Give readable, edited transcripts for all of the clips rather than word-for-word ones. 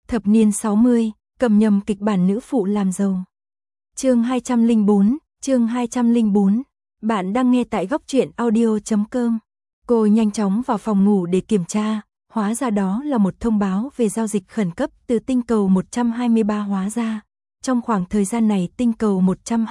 Thập niên 60, cầm nhầm kịch bản nữ phụ làm giàu. Chương 204. Bạn đang nghe tại góc truyện audio.com. Cô nhanh chóng vào phòng ngủ để kiểm tra, hóa ra đó là một thông báo về giao dịch khẩn cấp từ tinh cầu 123 hóa ra. Trong khoảng thời gian này tinh cầu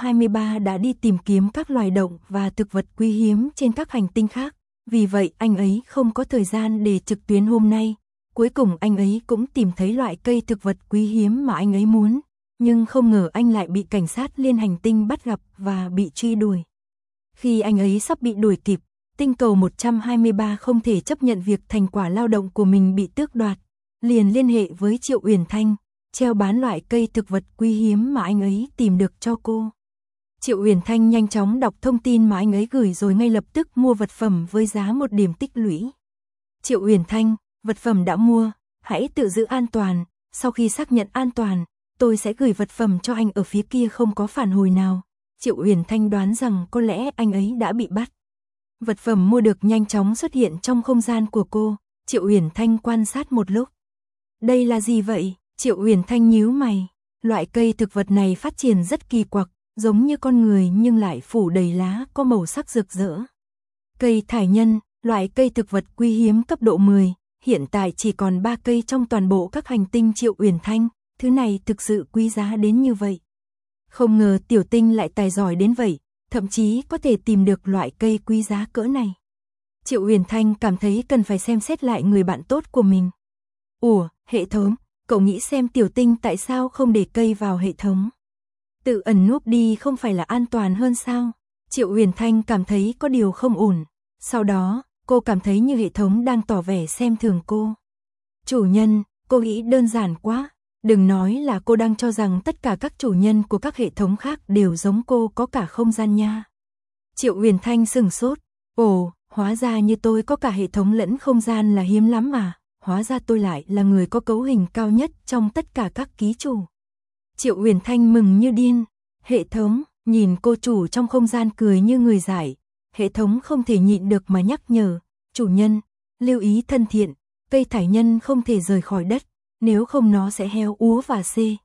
123 đã đi tìm kiếm các loài động và thực vật quý hiếm trên các hành tinh khác. Vì vậy anh ấy không có thời gian để trực tuyến hôm nay. Cuối cùng anh ấy cũng tìm thấy loại cây thực vật quý hiếm mà anh ấy muốn. Nhưng không ngờ anh lại bị cảnh sát liên hành tinh bắt gặp và bị truy đuổi. Khi anh ấy sắp bị đuổi kịp, tinh cầu 123 không thể chấp nhận việc thành quả lao động của mình bị tước đoạt. Liền liên hệ với Triệu Uyển Thanh, treo bán loại cây thực vật quý hiếm mà anh ấy tìm được cho cô. Triệu Uyển Thanh nhanh chóng đọc thông tin mà anh ấy gửi rồi ngay lập tức mua vật phẩm với giá 1 điểm tích lũy. Triệu Uyển Thanh, vật phẩm đã mua, hãy tự giữ an toàn, sau khi xác nhận an toàn, tôi sẽ gửi vật phẩm cho anh ở phía kia không có phản hồi nào. Triệu Uyển Thanh đoán rằng có lẽ anh ấy đã bị bắt. Vật phẩm mua được nhanh chóng xuất hiện trong không gian của cô, Triệu Uyển Thanh quan sát một lúc. Đây là gì vậy? Triệu Uyển Thanh nhíu mày, loại cây thực vật này phát triển rất kỳ quặc, giống như con người nhưng lại phủ đầy lá có màu sắc rực rỡ. Cây thải nhân, loại cây thực vật quý hiếm cấp độ 10, hiện tại chỉ còn 3 cây trong toàn bộ các hành tinh Triệu Uyển Thanh, thứ này thực sự quý giá đến như vậy. Không ngờ tiểu tinh lại tài giỏi đến vậy, thậm chí có thể tìm được loại cây quý giá cỡ này. Triệu Uyển Thanh cảm thấy cần phải xem xét lại người bạn tốt của mình. Ủa, hệ thống, cậu nghĩ xem tiểu tinh tại sao không để cây vào hệ thống? Tự ẩn núp đi không phải là an toàn hơn sao? Triệu Uyển Thanh cảm thấy có điều không ổn. Sau đó, cô cảm thấy như hệ thống đang tỏ vẻ xem thường cô. Chủ nhân, cô nghĩ đơn giản quá. Đừng nói là cô đang cho rằng tất cả các chủ nhân của các hệ thống khác đều giống cô có cả không gian nha. Triệu Uyển Thanh sửng sốt. Ồ, hóa ra như tôi có cả hệ thống lẫn không gian là hiếm lắm mà. Hóa ra tôi lại là người có cấu hình cao nhất trong tất cả các ký chủ. Triệu Uyển Thanh mừng như điên. Hệ thống, nhìn cô chủ trong không gian cười như người giải. Hệ thống không thể nhịn được mà nhắc nhở. Chủ nhân, lưu ý thân thiện, cây thải nhân không thể rời khỏi đất. Nếu không nó sẽ heo úa và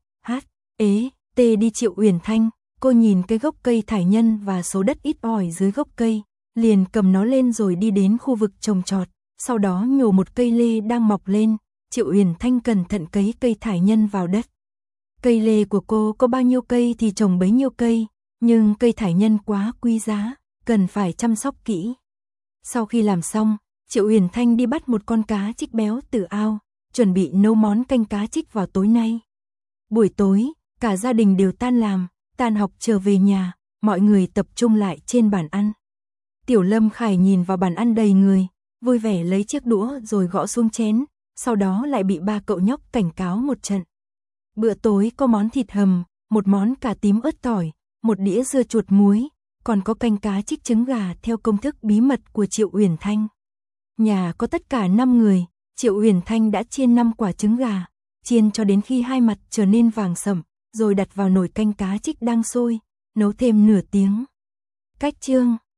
đi Triệu Uyển Thanh. Cô nhìn cái gốc cây thải nhân và số đất ít ỏi dưới gốc cây. Liền cầm nó lên rồi đi đến khu vực trồng trọt. Sau đó nhổ một cây lê đang mọc lên. Triệu Uyển Thanh cẩn thận cấy cây thải nhân vào đất. Cây lê của cô có bao nhiêu cây thì trồng bấy nhiêu cây. Nhưng cây thải nhân quá quý giá, cần phải chăm sóc kỹ. Sau khi làm xong, Triệu Uyển Thanh đi bắt một con cá trích béo từ ao, chuẩn bị nấu món canh cá trích vào tối nay. Buổi tối, cả gia đình đều tan làm, tan học trở về nhà, mọi người tập trung lại trên bàn ăn. Tiểu Lâm Khải nhìn vào bàn ăn đầy người, vui vẻ lấy chiếc đũa rồi gõ xuống chén, sau đó lại bị ba cậu nhóc cảnh cáo một trận. Bữa tối có món thịt hầm, một món cà tím ớt tỏi, một đĩa dưa chuột muối, còn có canh cá trích trứng gà theo công thức bí mật của Triệu Uyển Thanh. Nhà có tất cả 5 người, Triệu Uyển Thanh đã chiên 5 quả trứng gà, chiên cho đến khi hai mặt trở nên vàng sẫm, rồi đặt vào nồi canh cá trích đang sôi, nấu thêm nửa tiếng. Cách chương